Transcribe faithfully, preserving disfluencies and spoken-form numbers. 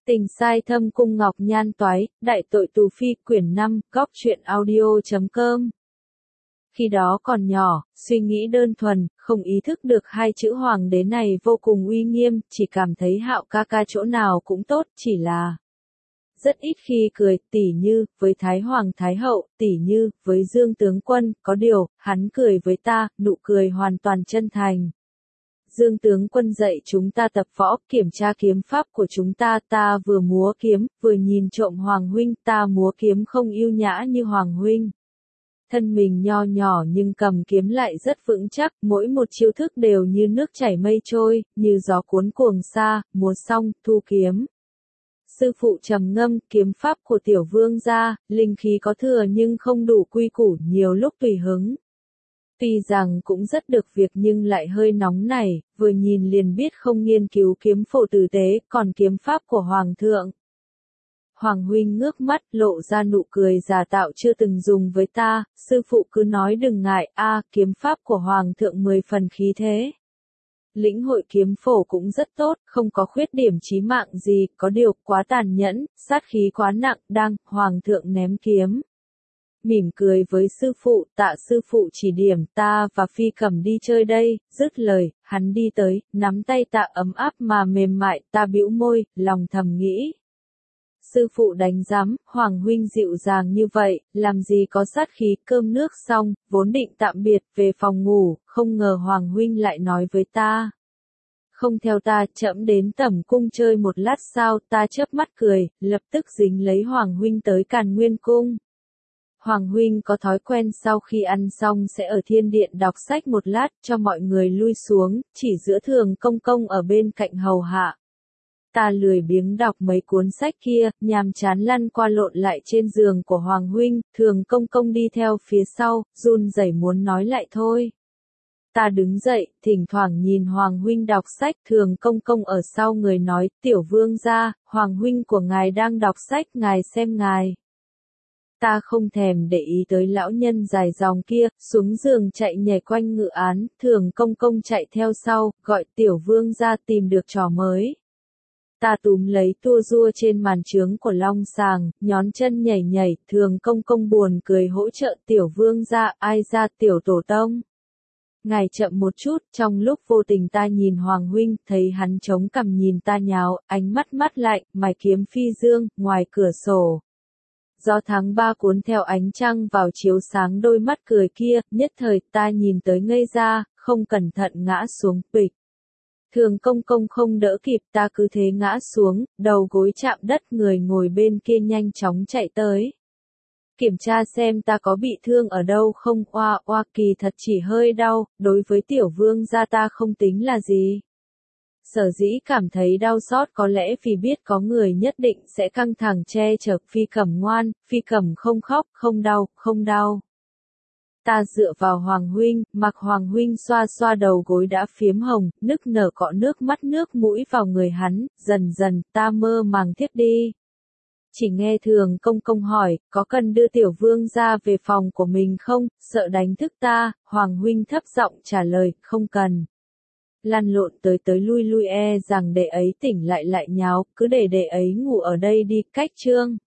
Tình sai thâm cung ngọc nhan toái, đại tội tù phi quyển năm, góc truyện audio chấm com. Khi đó còn nhỏ, suy nghĩ đơn thuần, không ý thức được hai chữ hoàng đế này vô cùng uy nghiêm, chỉ cảm thấy Hạo ca ca chỗ nào cũng tốt, chỉ là rất ít khi cười, tỉ như, với Thái Hoàng Thái Hậu, tỉ như, với Dương Tướng Quân, có điều, hắn cười với ta, nụ cười hoàn toàn chân thành. Dương Tướng Quân dạy chúng ta tập võ, kiểm tra kiếm pháp của chúng ta, ta vừa múa kiếm, vừa nhìn trộm Hoàng huynh, ta múa kiếm không yêu nhã như Hoàng huynh. Thân mình nho nhỏ nhưng cầm kiếm lại rất vững chắc, mỗi một chiêu thức đều như nước chảy mây trôi, như gió cuốn cuồng xa, múa xong, thu kiếm. Sư phụ trầm ngâm, kiếm pháp của tiểu vương gia, linh khí có thừa nhưng không đủ quy củ, nhiều lúc tùy hứng. Tuy rằng cũng rất được việc nhưng lại hơi nóng nảy, vừa nhìn liền biết không nghiên cứu kiếm phổ tử tế, còn kiếm pháp của Hoàng thượng. Hoàng huynh ngước mắt, lộ ra nụ cười giả tạo chưa từng dùng với ta, sư phụ cứ nói đừng ngại, a kiếm pháp của Hoàng thượng mười phần khí thế. Lĩnh hội kiếm phổ cũng rất tốt, không có khuyết điểm chí mạng gì, có điều quá tàn nhẫn, sát khí quá nặng, đang, Hoàng thượng ném kiếm. Mỉm cười với sư phụ, tạ sư phụ chỉ điểm, ta và Phi Cẩm đi chơi đây, dứt lời, hắn đi tới, nắm tay tạ ấm áp mà mềm mại, ta bĩu môi, lòng thầm nghĩ. Sư phụ đánh giám, Hoàng huynh dịu dàng như vậy, làm gì có sát khí, cơm nước xong, vốn định tạm biệt, về phòng ngủ, không ngờ Hoàng huynh lại nói với ta. Không theo ta, trẫm đến Tẩm cung chơi một lát sao, ta chớp mắt cười, lập tức dính lấy Hoàng huynh tới Càn Nguyên cung. Hoàng huynh có thói quen sau khi ăn xong sẽ ở thiên điện đọc sách một lát, cho mọi người lui xuống, chỉ giữa Thường công công ở bên cạnh hầu hạ. Ta lười biếng đọc mấy cuốn sách kia, nhàm chán lăn qua lộn lại trên giường của Hoàng huynh, Thường công công đi theo phía sau, run rẩy muốn nói lại thôi. Ta đứng dậy, thỉnh thoảng nhìn Hoàng huynh đọc sách, Thường công công ở sau người nói, tiểu vương gia, Hoàng huynh của ngài đang đọc sách, ngài xem ngài. Ta không thèm để ý tới lão nhân dài dòng kia, xuống giường chạy nhảy quanh ngự án, Thường công công chạy theo sau, gọi tiểu vương gia tìm được trò mới. Ta túm lấy tua rua trên màn trướng của long sàng, nhón chân nhảy nhảy, Thường công công buồn cười hỗ trợ tiểu vương gia, ai ra tiểu tổ tông. Ngài chậm một chút, trong lúc vô tình ta nhìn Hoàng huynh, thấy hắn chống cằm nhìn ta nháo, ánh mắt mắt lạnh, mày kiếm phi dương, ngoài cửa sổ. Gió tháng ba cuốn theo ánh trăng vào chiếu sáng đôi mắt cười kia, nhất thời ta nhìn tới ngây ra, không cẩn thận ngã xuống, bịch. Thường công công không đỡ kịp, ta cứ thế ngã xuống, đầu gối chạm đất, người ngồi bên kia nhanh chóng chạy tới. Kiểm tra xem ta có bị thương ở đâu không, oa oa kỳ thật chỉ hơi đau, đối với tiểu vương gia ta không tính là gì. Sở dĩ cảm thấy đau xót có lẽ vì biết có người nhất định sẽ căng thẳng che chở, Phi Cẩm ngoan, Phi Cẩm không khóc, không đau, không đau. Ta dựa vào Hoàng huynh, mặc Hoàng huynh xoa xoa đầu gối đã phiếm hồng, nức nở cọ nước mắt nước mũi vào người hắn, dần dần ta mơ màng thiếp đi. Chỉ nghe Thường công công hỏi, có cần đưa tiểu vương ra về phòng của mình không, sợ đánh thức ta, Hoàng huynh thấp giọng trả lời, không cần. Lăn lộn tới tới lui lui e rằng đệ ấy tỉnh lại lại nháo, cứ để đệ ấy ngủ ở đây đi, cách chương.